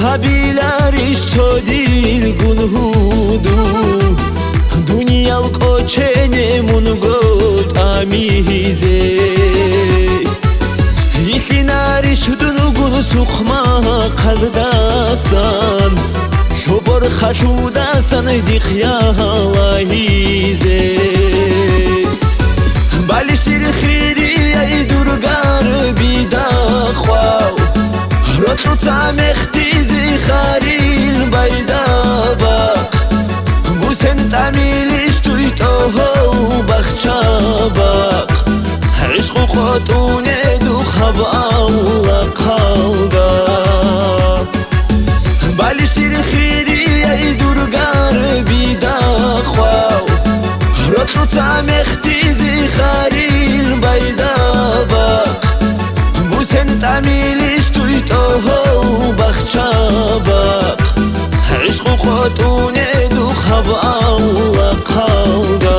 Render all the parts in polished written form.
Habilarish todil gunhudu Dunyal kochene mungot amize Yislinarish dunugun sukhma qazdasan Shobor khashudasan dikhiyalahize Balishtir khiri ay durgar bidakhwaw Rotlu tamextizi kharil baydaba Busen tamilish tuitohol bakhchabaq Ishqu khotune du khab Allah qalga Balishtir khiri ay durgar bidakhwaw Rotlu tamextizi kharil baydaba Busen tamilish tuitohol bakhchabaq Ishqu khotune du khab Allah qalga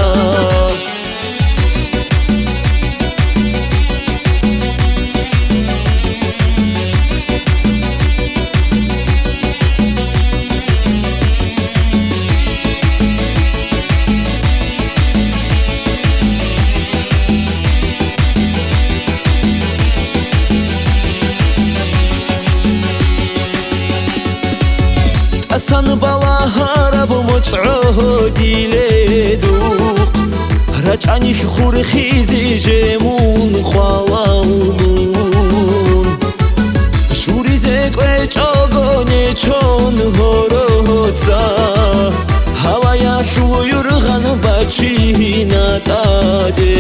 Asan bala harab mut'udi leduq Rachani khur khizi jemun khwalamun Shuri zekwe chogone chon horotza Havaya shuyurghan bachina tade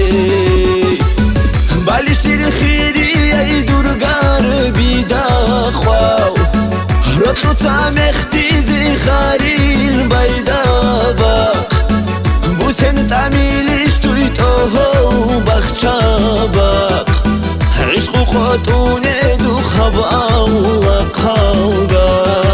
Balishtir khiri ay durgar bidakhwaw Rotlu tamextizi kharil baydabaq Busen tamilish tuitohol bakhchabaq Ishqu khotune du khab Allah qalga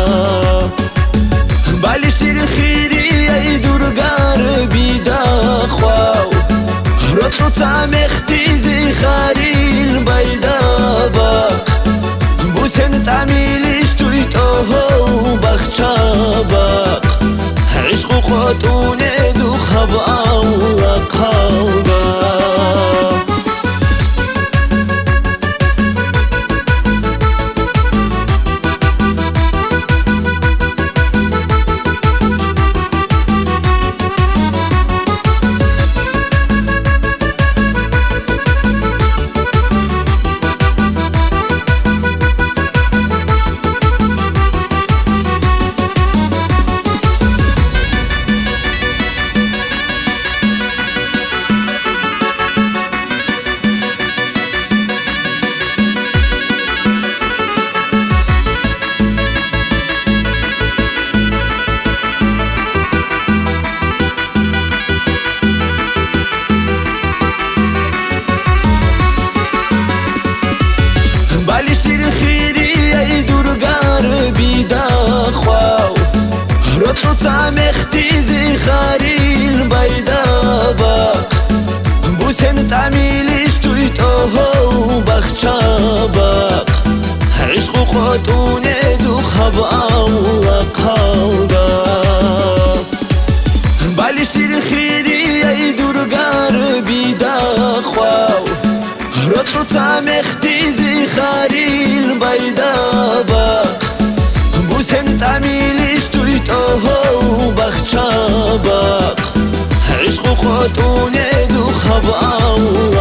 Balishtir khiri ay durgar bidakhwaw Rotlu tamextizi kharil baydabaq Busen tamilish tuitohol bakhchabaq Ishqu khotune du khab Allah qalga Balishtir khiri ay durgar bidakhwaw Rotlu tamextizi kharil baydabaq Busen tamilish tuitohol bakhchabaq Ishqu khotune du khab Allah qalga Balishtir khiri ay durgar bidakhwaw Rotlu tamextizi kharil baydabaq Busen tamilish tuitohol bakhchabaq Ishqu khotune du khab Allah